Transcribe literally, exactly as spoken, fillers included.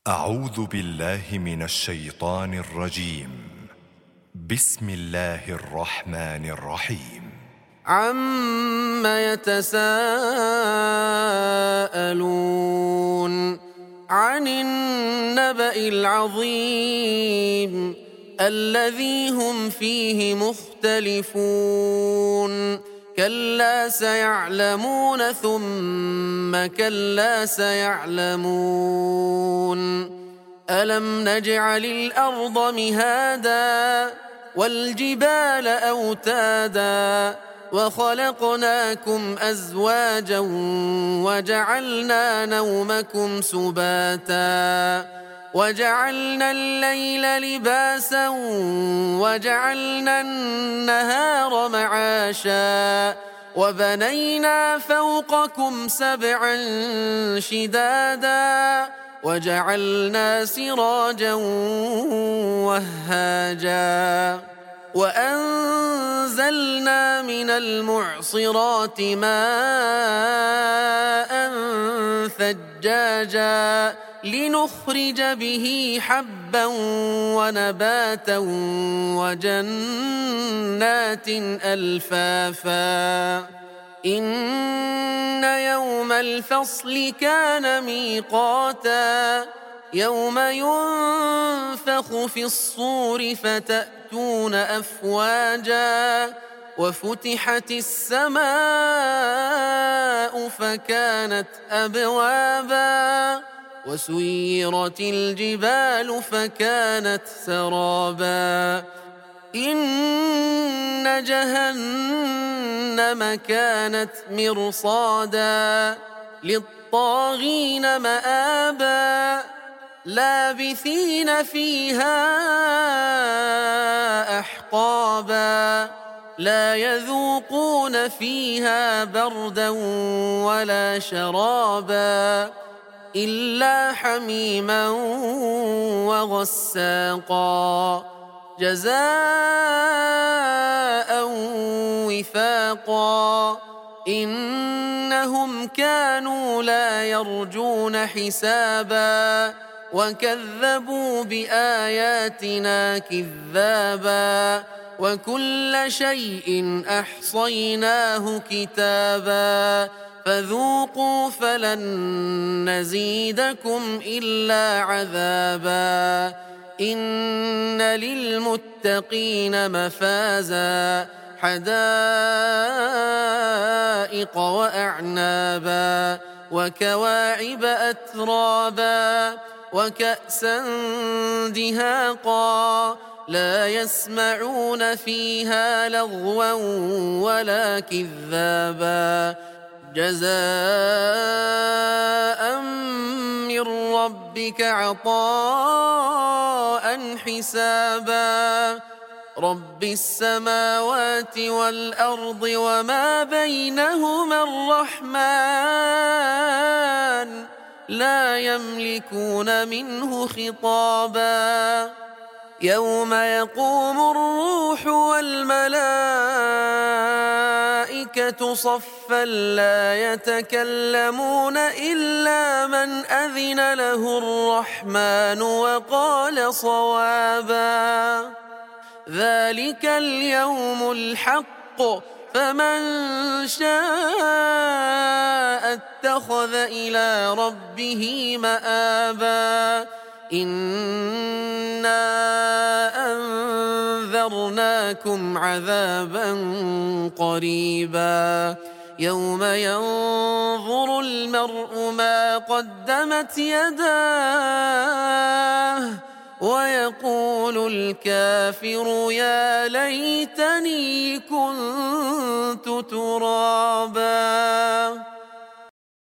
أعوذ بالله من الشيطان الرجيم. بسم الله الرحمن الرحيم. عَمَّ يتساءلون عن النبأ العظيم الذي هم فيه مختلفون كلا سيعلمون ثم كلا سيعلمون ألم نجعل الأرض مهادا والجبال أوتادا وخلقناكم أزواجا وجعلنا نومكم سباتا وجعلنا الليل لباسا وجعلنا النهار معاشا وبنينا فوقكم سبعا شدادا وجعلنا سراجا وهاجا وأنزلنا من المعصرات ماء ثجاجا لنخرج به حبا ونباتا وجنات ألفافا إن يوم الفصل كان ميقاتا يوم ينفخ في الصور فتأتون أفواجا وفتحت السماء فكانت أبوابا وسيرت الجبال فكانت سرابا إن جهنم كانت مرصادا للطاغين مآبا لابثين فيها أحقابا لا يذوقون فيها بردا ولا شرابا إلا حميما وغساقا جزاء وفاقا إنهم كانوا لا يرجون حسابا وكذبوا بآياتنا كذابا وكل شيء أحصيناه كتابا فذوقوا فلن نزيدكم إلا عذابا إن للمتقين مفازا حدائق وأعنابا وكواعب أترابا وكأسا دهاقا لا يسمعون فيها لغوا ولا كذابا جزاء من ربك عطاء حسابا رب السماوات والأرض وما بينهما الرحمن لا يملكون منه خطابا يوم يقوم الروح والملائكة صفا لا يتكلمون إلا من أذن له الرحمن وقال صوابا ذلك اليوم الحق فمن شاء اتخذ إلى ربه مآبا إنا أنذرناكم عذابا قريبا يوم ينظر المرء ما قدمت يداه ويقول الكافر يا ليتني كنت ترابا.